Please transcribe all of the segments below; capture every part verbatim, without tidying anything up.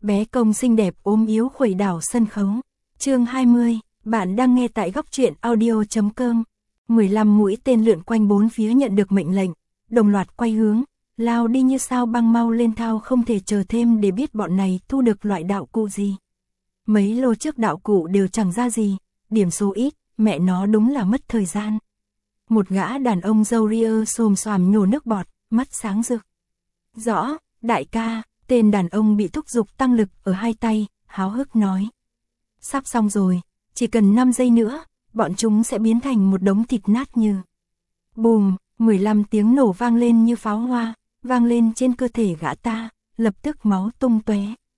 bé công xinh đẹp ốm yếu khuẩy đảo sân khấu. Chương hai mươi, bạn đang nghe tại góc truyện audio chấm com. mười lăm mũi tên lượn quanh bốn phía nhận được mệnh lệnh, đồng loạt quay hướng, lao đi như sao băng mau lên thao, không thể chờ thêm để biết bọn này thu được loại đạo cụ gì. Mấy lô trước đạo cụ đều chẳng ra gì, điểm số ít, mẹ nó đúng là mất thời gian. Một gã đàn ông râu ria xồm xoàm nhổ nước bọt, mắt sáng rực. Rõ, đại ca, tên đàn ông bị thúc giục tăng lực ở hai tay, háo hức nói. Sắp xong rồi, chỉ cần năm giây nữa, bọn chúng sẽ biến thành một đống thịt nát như. Bùm, mười lăm tiếng nổ vang lên như pháo hoa, vang lên trên cơ thể gã ta, lập tức máu tung tóe.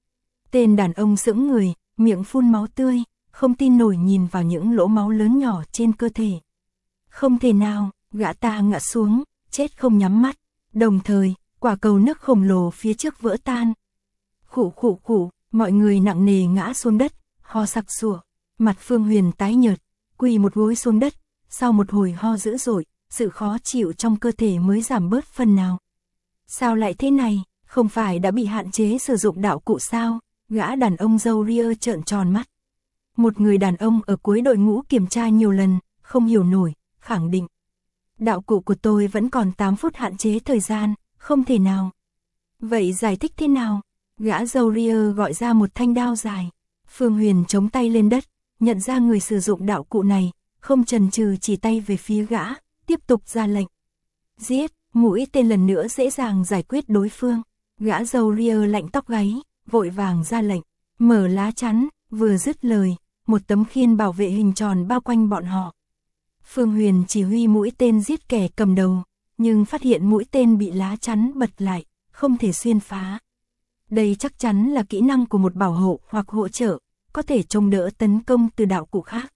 Tên đàn ông sững người, miệng phun máu tươi, không tin nổi nhìn vào những lỗ máu lớn nhỏ trên cơ thể. Không thể nào, gã ta ngã xuống, chết không nhắm mắt, đồng thời, quả cầu nước khổng lồ phía trước vỡ tan. Khụ khụ khụ, mọi người nặng nề ngã xuống đất, ho sặc sụa, mặt Phương Huyền tái nhợt, quỳ một gối xuống đất, sau một hồi ho dữ dội, sự khó chịu trong cơ thể mới giảm bớt phần nào. Sao lại thế này, không phải đã bị hạn chế sử dụng đạo cụ sao? Gã đàn ông râu ria trợn tròn mắt. Một người đàn ông ở cuối đội ngũ kiểm tra nhiều lần, không hiểu nổi, khẳng định. Đạo cụ của tôi vẫn còn tám phút hạn chế thời gian, không thể nào. Vậy giải thích thế nào? Gã râu ria gọi ra một thanh đao dài. Phương Huyền chống tay lên đất, nhận ra người sử dụng đạo cụ này, không chần chừ chỉ tay về phía gã, tiếp tục ra lệnh. Giết, mũi tên lần nữa dễ dàng giải quyết đối phương. Gã râu ria lạnh tóc gáy, vội vàng ra lệnh, mở lá chắn, vừa dứt lời, một tấm khiên bảo vệ hình tròn bao quanh bọn họ. Phương Huyền chỉ huy mũi tên giết kẻ cầm đầu, nhưng phát hiện mũi tên bị lá chắn bật lại, không thể xuyên phá. Đây chắc chắn là kỹ năng của một bảo hộ hoặc hỗ trợ, có thể chống đỡ tấn công từ đạo cụ khác.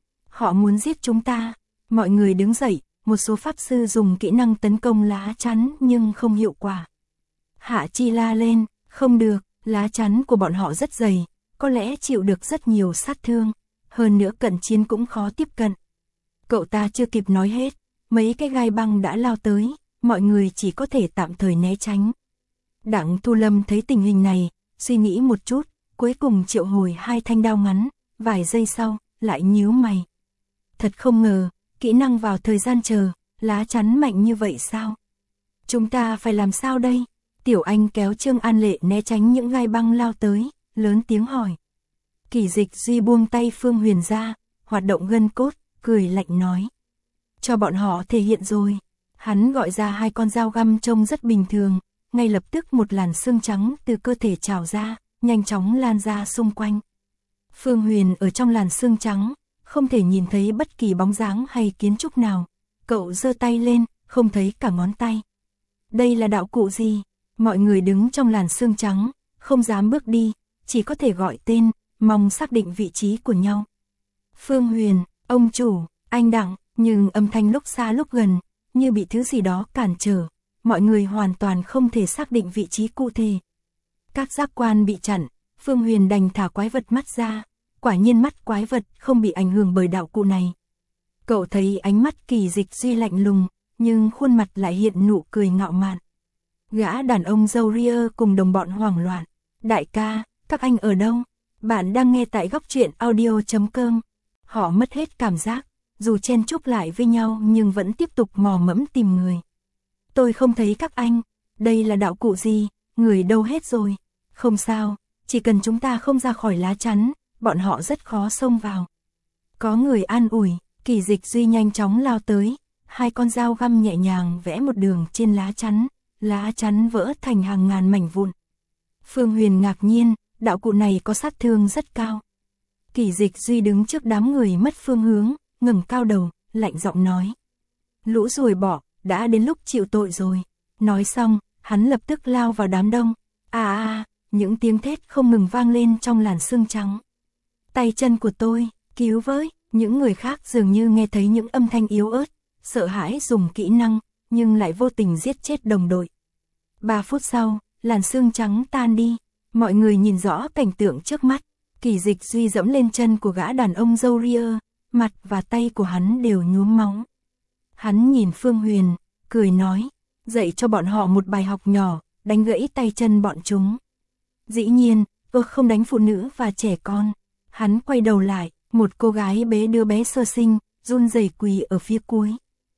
Họ muốn giết chúng ta. Mọi người đứng dậy, một số pháp sư dùng kỹ năng tấn công lá chắn nhưng không hiệu quả. Hạ Chi la lên, không được, lá chắn của bọn họ rất dày, có lẽ chịu được rất nhiều sát thương, hơn nữa cận chiến cũng khó tiếp cận. Cậu ta chưa kịp nói hết, mấy cái gai băng đã lao tới, mọi người chỉ có thể tạm thời né tránh. Đặng Thu Lâm thấy tình hình này, suy nghĩ một chút, cuối cùng triệu hồi hai thanh đao ngắn, vài giây sau, lại nhíu mày. Thật không ngờ, kỹ năng vào thời gian chờ, lá chắn mạnh như vậy sao? Chúng ta phải làm sao đây? Tiểu Anh kéo Trương An Lệ né tránh những gai băng lao tới, lớn tiếng hỏi. Kỳ Dịch Duy buông tay Phương Huyền ra, hoạt động gân cốt, cười lạnh nói. Cho bọn họ thể hiện rồi. Hắn gọi ra hai con dao găm trông rất bình thường, ngay lập tức một làn xương trắng từ cơ thể trào ra, nhanh chóng lan ra xung quanh. Phương Huyền ở trong làn xương trắng, không thể nhìn thấy bất kỳ bóng dáng hay kiến trúc nào. Cậu giơ tay lên, không thấy cả ngón tay. Đây là đạo cụ gì? Mọi người đứng trong làn xương trắng, không dám bước đi, chỉ có thể gọi tên, mong xác định vị trí của nhau. Phương Huyền, ông chủ, anh Đặng, nhưng âm thanh lúc xa lúc gần, như bị thứ gì đó cản trở, mọi người hoàn toàn không thể xác định vị trí cụ thể. Các giác quan bị chặn, Phương Huyền đành thả quái vật mắt ra, quả nhiên mắt quái vật không bị ảnh hưởng bởi đạo cụ này. Cậu thấy ánh mắt Kỳ Dịch Duy lạnh lùng, nhưng khuôn mặt lại hiện nụ cười ngạo mạn. Gã đàn ông râu ria cùng đồng bọn hoảng loạn. Đại ca, các anh ở đâu? Bạn đang nghe tại góc truyện audio chấm com. Họ mất hết cảm giác, dù chen chúc lại với nhau nhưng vẫn tiếp tục mò mẫm tìm người. Tôi không thấy các anh, đây là đạo cụ gì, người đâu hết rồi? Không sao, chỉ cần chúng ta không ra khỏi lá chắn, bọn họ rất khó xông vào. Có người an ủi, Kỳ Dịch Duy nhanh chóng lao tới, hai con dao găm nhẹ nhàng vẽ một đường trên lá chắn, lá chắn vỡ thành hàng ngàn mảnh vụn. Phương Huyền ngạc nhiên, đạo cụ này có sát thương rất cao. Kỳ Dịch Duy đứng trước đám người mất phương hướng, ngẩng cao đầu, lạnh giọng nói. Lũ ruồi bọ, đã đến lúc chịu tội rồi. Nói xong, hắn lập tức lao vào đám đông. À à, những tiếng thét không ngừng vang lên trong làn xương trắng. Tay chân của tôi, cứu với, những người khác dường như nghe thấy những âm thanh yếu ớt, sợ hãi dùng kỹ năng, nhưng lại vô tình giết chết đồng đội. Ba phút sau, làn xương trắng tan đi, mọi người nhìn rõ cảnh tượng trước mắt. Kỳ Dịch Duy dẫm lên chân của gã đàn ông râu ria, mặt và tay của hắn đều nhuốm máu. Hắn nhìn Phương Huyền, cười nói, dạy cho bọn họ một bài học nhỏ, đánh gãy tay chân bọn chúng. Dĩ nhiên, ơ không đánh phụ nữ và trẻ con. Hắn quay đầu lại, một cô gái bế đứa bé sơ sinh, run rẩy quỳ ở phía cuối.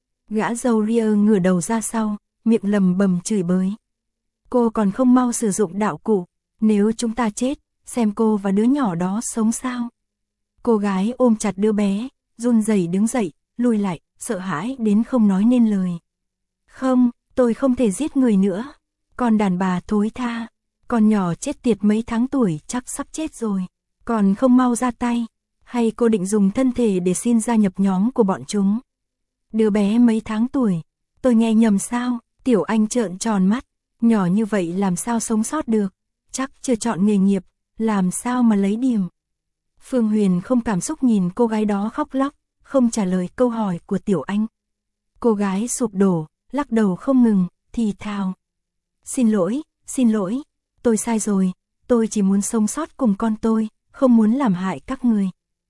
Gã râu ria ngửa đầu ra sau, miệng lầm bầm chửi bới. Cô còn không mau sử dụng đạo cụ, nếu chúng ta chết, xem cô và đứa nhỏ đó sống sao. Cô gái ôm chặt đứa bé, run rẩy đứng dậy, lùi lại, sợ hãi đến không nói nên lời. Không, tôi không thể giết người nữa. Con đàn bà thối tha, con nhỏ chết tiệt mấy tháng tuổi chắc sắp chết rồi, còn không mau ra tay. Hay cô định dùng thân thể để xin gia nhập nhóm của bọn chúng? Đứa bé mấy tháng tuổi, tôi nghe nhầm sao? Tiểu Anh trợn tròn mắt, nhỏ như vậy làm sao sống sót được, chắc chưa chọn nghề nghiệp, làm sao mà lấy điểm. Phương Huyền không cảm xúc nhìn cô gái đó khóc lóc, không trả lời câu hỏi của Tiểu Anh. Cô gái sụp đổ, lắc đầu không ngừng, thì thào. Xin lỗi, xin lỗi, tôi sai rồi, tôi chỉ muốn sống sót cùng con tôi, không muốn làm hại các người.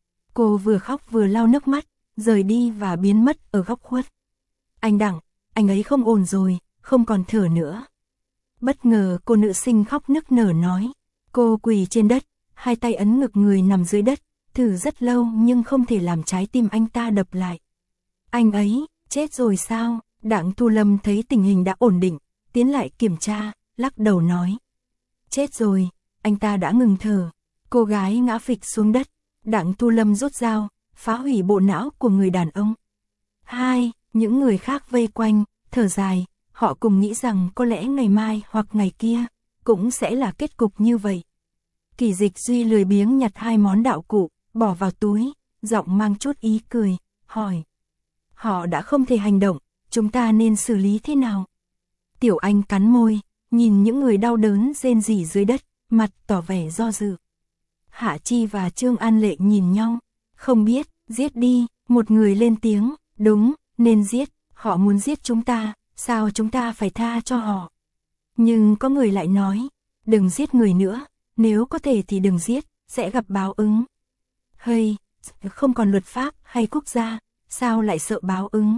Cô vừa khóc vừa lau nước mắt, rời đi và biến mất ở góc khuất. Anh Đặng, anh ấy không ổn rồi, không còn thở nữa. Bất ngờ cô nữ sinh khóc nức nở nói. Cô quỳ trên đất, hai tay ấn ngực người nằm dưới đất, thử rất lâu nhưng không thể làm trái tim anh ta đập lại. Anh ấy, chết rồi sao? Đặng Thu Lâm thấy tình hình đã ổn định, tiến lại kiểm tra, lắc đầu nói. Chết rồi, anh ta đã ngừng thở. Cô gái ngã phịch xuống đất, Đặng Thu Lâm rút dao, phá hủy bộ não của người đàn ông. Hai, những người khác vây quanh, thở dài, họ cùng nghĩ rằng có lẽ ngày mai hoặc ngày kia, cũng sẽ là kết cục như vậy. Kỳ Dịch Duy lười biếng nhặt hai món đạo cụ, bỏ vào túi, giọng mang chút ý cười, hỏi. Họ đã không thể hành động, chúng ta nên xử lý thế nào? Tiểu Anh cắn môi, nhìn những người đau đớn rên rỉ dưới đất, mặt tỏ vẻ do dự. Hạ Chi và Trương An Lệ nhìn nhau, không biết, giết đi, một người lên tiếng, đúng, nên giết, họ muốn giết chúng ta, sao chúng ta phải tha cho họ? Nhưng có người lại nói, đừng giết người nữa, nếu có thể thì đừng giết, sẽ gặp báo ứng. Hay, không còn luật pháp hay quốc gia, sao lại sợ báo ứng?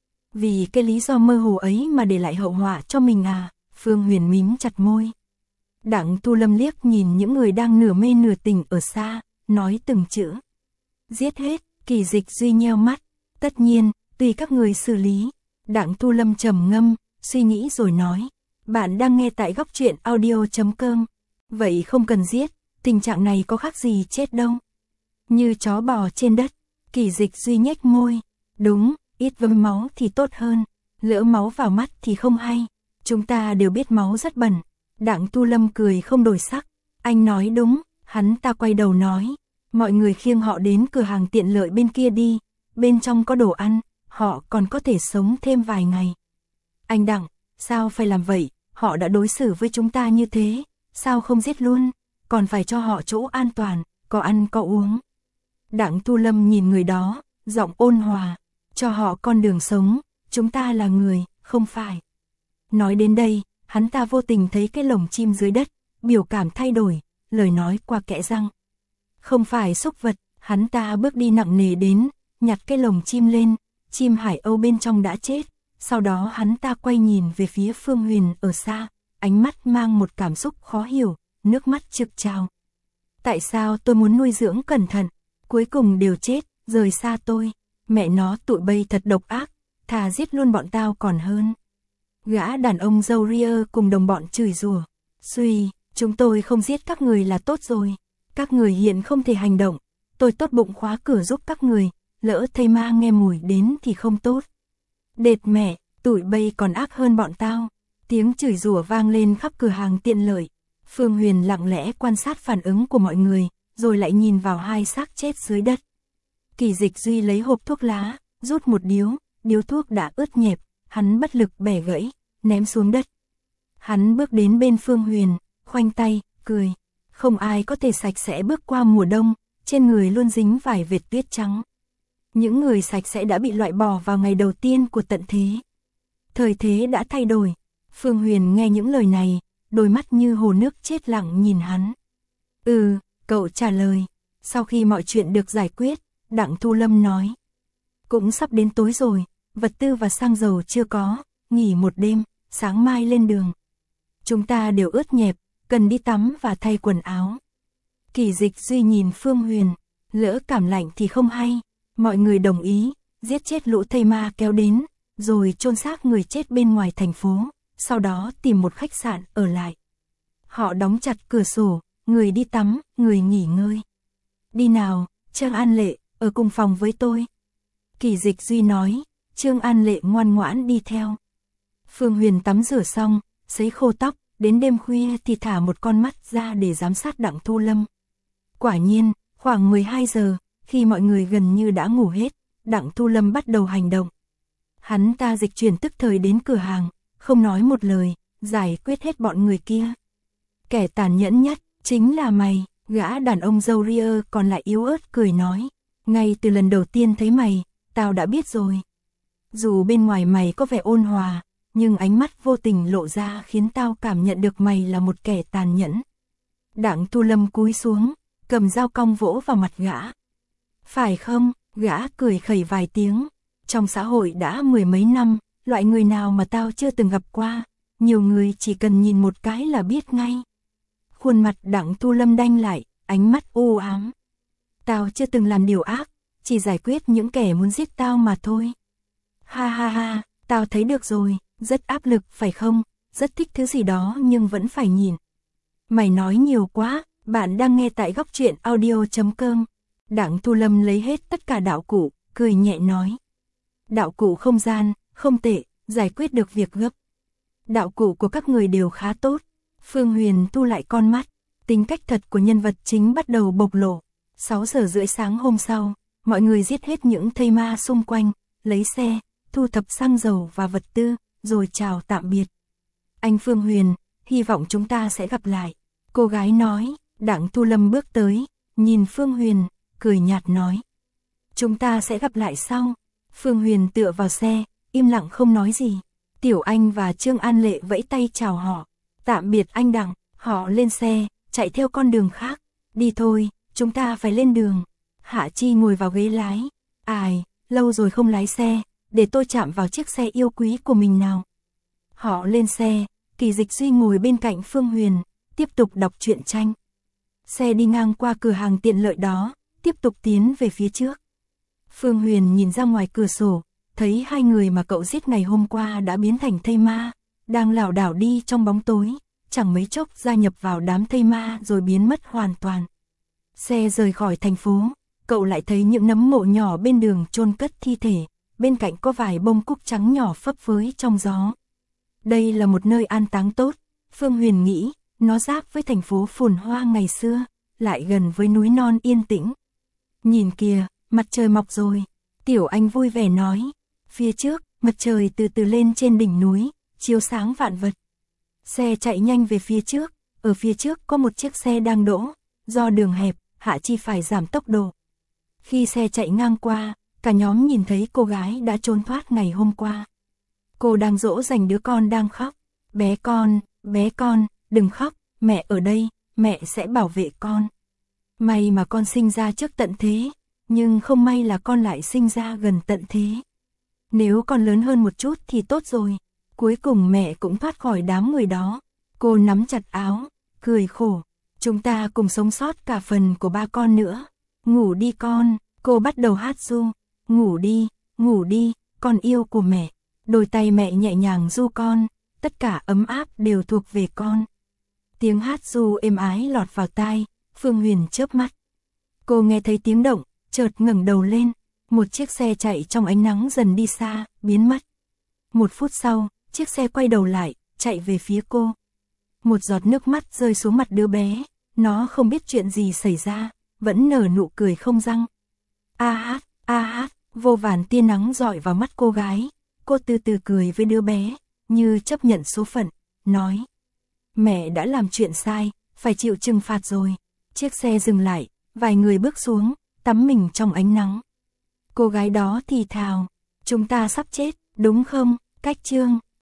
Vì cái lý do mơ hồ ấy mà để lại hậu họa cho mình à? Phương Huyền mím chặt môi. Đặng Thu Lâm liếc nhìn những người đang nửa mê nửa tỉnh ở xa, nói từng chữ. Giết hết, Kỳ Dịch Duy nheo mắt. Tất nhiên, tùy các người xử lý. Đặng Thu Lâm trầm ngâm, suy nghĩ rồi nói. Bạn đang nghe tại góc truyện audio chấm com. Vậy không cần giết, tình trạng này có khác gì chết đâu. Như chó bò trên đất, Kỳ Dịch Duy nhếch môi. Đúng, ít vâm máu thì tốt hơn, lỡ máu vào mắt thì không hay. Chúng ta đều biết máu rất bẩn. Đặng Thu Lâm cười không đổi sắc. Anh nói đúng, hắn ta quay đầu nói. Mọi người khiêng họ đến cửa hàng tiện lợi bên kia đi, bên trong có đồ ăn, họ còn có thể sống thêm vài ngày. Anh Đặng, sao phải làm vậy, họ đã đối xử với chúng ta như thế, sao không giết luôn, còn phải cho họ chỗ an toàn, có ăn có uống. Đặng Thu Lâm nhìn người đó, giọng ôn hòa, cho họ con đường sống, chúng ta là người, không phải. Nói đến đây, hắn ta vô tình thấy cái lồng chim dưới đất, biểu cảm thay đổi, lời nói qua kẽ răng. Không phải súc vật, hắn ta bước đi nặng nề đến, nhặt cái lồng chim lên, chim hải âu bên trong đã chết, sau đó hắn ta quay nhìn về phía Phương Huyền ở xa, ánh mắt mang một cảm xúc khó hiểu, nước mắt trực trào. Tại sao tôi muốn nuôi dưỡng cẩn thận, cuối cùng đều chết, rời xa tôi, mẹ nó tụi bay thật độc ác, thà giết luôn bọn tao còn hơn. Gã đàn ông râu ria cùng đồng bọn chửi rủa, suy, chúng tôi không giết các người là tốt rồi, các người hiện không thể hành động, tôi tốt bụng khóa cửa giúp các người, lỡ thây ma nghe mùi đến thì không tốt. Đệt mẹ, tụi bay còn ác hơn bọn tao. Tiếng chửi rủa vang lên khắp cửa hàng tiện lợi. Phương Huyền lặng lẽ quan sát phản ứng của mọi người, rồi lại nhìn vào hai xác chết dưới đất. Kỳ Dịch Duy lấy hộp thuốc lá, rút một điếu, điếu thuốc đã ướt nhẹp, hắn bất lực bẻ gãy, ném xuống đất. Hắn bước đến bên Phương Huyền, khoanh tay, cười. Không ai có thể sạch sẽ bước qua mùa đông, trên người luôn dính vài vệt tuyết trắng. Những người sạch sẽ đã bị loại bỏ vào ngày đầu tiên của tận thế. Thời thế đã thay đổi. Phương Huyền nghe những lời này, đôi mắt như hồ nước chết lặng nhìn hắn. Ừ, cậu trả lời. Sau khi mọi chuyện được giải quyết, Đặng Thu Lâm nói. Cũng sắp đến tối rồi, vật tư và xăng dầu chưa có, nghỉ một đêm, sáng mai lên đường. Chúng ta đều ướt nhẹp, cần đi tắm và thay quần áo. Kỳ Dịch Duy nhìn Phương Huyền, lỡ cảm lạnh thì không hay, mọi người đồng ý, giết chết lũ thây ma kéo đến, rồi chôn xác người chết bên ngoài thành phố, sau đó tìm một khách sạn ở lại. Họ đóng chặt cửa sổ, người đi tắm, người nghỉ ngơi. Đi nào, Trương An Lệ, ở cùng phòng với tôi. Kỳ Dịch Duy nói, Trương An Lệ ngoan ngoãn đi theo. Phương Huyền tắm rửa xong, sấy khô tóc, đến đêm khuya thì thả một con mắt ra để giám sát Đặng Thu Lâm. Quả nhiên, khoảng mười hai giờ, khi mọi người gần như đã ngủ hết, Đặng Thu Lâm bắt đầu hành động. Hắn ta dịch chuyển tức thời đến cửa hàng, không nói một lời, giải quyết hết bọn người kia. Kẻ tàn nhẫn nhất, chính là mày, gã đàn ông râu ria còn lại yếu ớt cười nói. Ngay từ lần đầu tiên thấy mày, tao đã biết rồi. Dù bên ngoài mày có vẻ ôn hòa, nhưng ánh mắt vô tình lộ ra khiến tao cảm nhận được mày là một kẻ tàn nhẫn. Đặng Thu Lâm cúi xuống, cầm dao cong vỗ vào mặt gã. Phải không, gã cười khẩy vài tiếng. Trong xã hội đã mười mấy năm, loại người nào mà tao chưa từng gặp qua, nhiều người chỉ cần nhìn một cái là biết ngay. Khuôn mặt Đặng Thu Lâm đanh lại, ánh mắt u ám. Tao chưa từng làm điều ác, chỉ giải quyết những kẻ muốn giết tao mà thôi. Ha ha ha, tao thấy được rồi, rất áp lực phải không, rất thích thứ gì đó nhưng vẫn phải nhìn. Mày nói nhiều quá, bạn đang nghe tại góc truyện audio chấm com. Đặng Thu Lâm lấy hết tất cả đạo cụ, cười nhẹ nói. Đạo cụ không gian, không tệ, giải quyết được việc gấp. Đạo cụ của các người đều khá tốt. Phương Huyền thu lại con mắt, tính cách thật của nhân vật chính bắt đầu bộc lộ. sáu giờ rưỡi sáng hôm sau, mọi người giết hết những thây ma xung quanh, lấy xe, thu thập xăng dầu và vật tư, rồi chào tạm biệt. Anh Phương Huyền, hy vọng chúng ta sẽ gặp lại. Cô gái nói. Đặng Thu Lâm bước tới, nhìn Phương Huyền, cười nhạt nói. Chúng ta sẽ gặp lại sau. Phương Huyền tựa vào xe, im lặng không nói gì. Tiểu Anh và Trương An Lệ vẫy tay chào họ. Tạm biệt anh Đặng, họ lên xe, chạy theo con đường khác. Đi thôi, chúng ta phải lên đường. Hạ Chi ngồi vào ghế lái. Ai, lâu rồi không lái xe, để tôi chạm vào chiếc xe yêu quý của mình nào. Họ lên xe, Kỳ Dịch Duy ngồi bên cạnh Phương Huyền, tiếp tục đọc truyện tranh. Xe đi ngang qua cửa hàng tiện lợi đó, tiếp tục tiến về phía trước. Phương Huyền nhìn ra ngoài cửa sổ, thấy hai người mà cậu giết ngày hôm qua đã biến thành thây ma, đang lảo đảo đi trong bóng tối, chẳng mấy chốc gia nhập vào đám thây ma rồi biến mất hoàn toàn. Xe rời khỏi thành phố, cậu lại thấy những nấm mộ nhỏ bên đường chôn cất thi thể, bên cạnh có vài bông cúc trắng nhỏ phấp phới trong gió. Đây là một nơi an táng tốt, Phương Huyền nghĩ, nó giáp với thành phố phồn hoa ngày xưa, lại gần với núi non yên tĩnh. Nhìn kìa, mặt trời mọc rồi, Tiểu Anh vui vẻ nói. Phía trước, mặt trời từ từ lên trên đỉnh núi, chiếu sáng vạn vật. Xe chạy nhanh về phía trước, ở phía trước có một chiếc xe đang đỗ, do đường hẹp, Hạ Chi phải giảm tốc độ. Khi xe chạy ngang qua, cả nhóm nhìn thấy cô gái đã trốn thoát ngày hôm qua. Cô đang dỗ dành đứa con đang khóc. Bé con, bé con, đừng khóc, mẹ ở đây, mẹ sẽ bảo vệ con. May mà con sinh ra trước tận thế, nhưng không may là con lại sinh ra gần tận thế. Nếu con lớn hơn một chút thì tốt rồi. Cuối cùng mẹ cũng thoát khỏi đám người đó. Cô nắm chặt áo, cười khổ. Chúng ta cùng sống sót cả phần của ba con nữa. Ngủ đi con, cô bắt đầu hát ru. Ngủ đi, ngủ đi, con yêu của mẹ. Đôi tay mẹ nhẹ nhàng ru con, tất cả ấm áp đều thuộc về con. Tiếng hát ru êm ái lọt vào tai, Phương Huyền chớp mắt. Cô nghe thấy tiếng động, chợt ngẩng đầu lên, một chiếc xe chạy trong ánh nắng dần đi xa, biến mất. Một phút sau, chiếc xe quay đầu lại, chạy về phía cô. Một giọt nước mắt rơi xuống mặt đứa bé, nó không biết chuyện gì xảy ra, vẫn nở nụ cười không răng. A hát, a hát, vô vàn tia nắng rọi vào mắt cô gái, cô từ từ cười với đứa bé, như chấp nhận số phận, nói. Mẹ đã làm chuyện sai, phải chịu trừng phạt rồi. Chiếc xe dừng lại, vài người bước xuống, tắm mình trong ánh nắng. Cô gái đó thì thào, chúng ta sắp chết, đúng không, Cách Trương?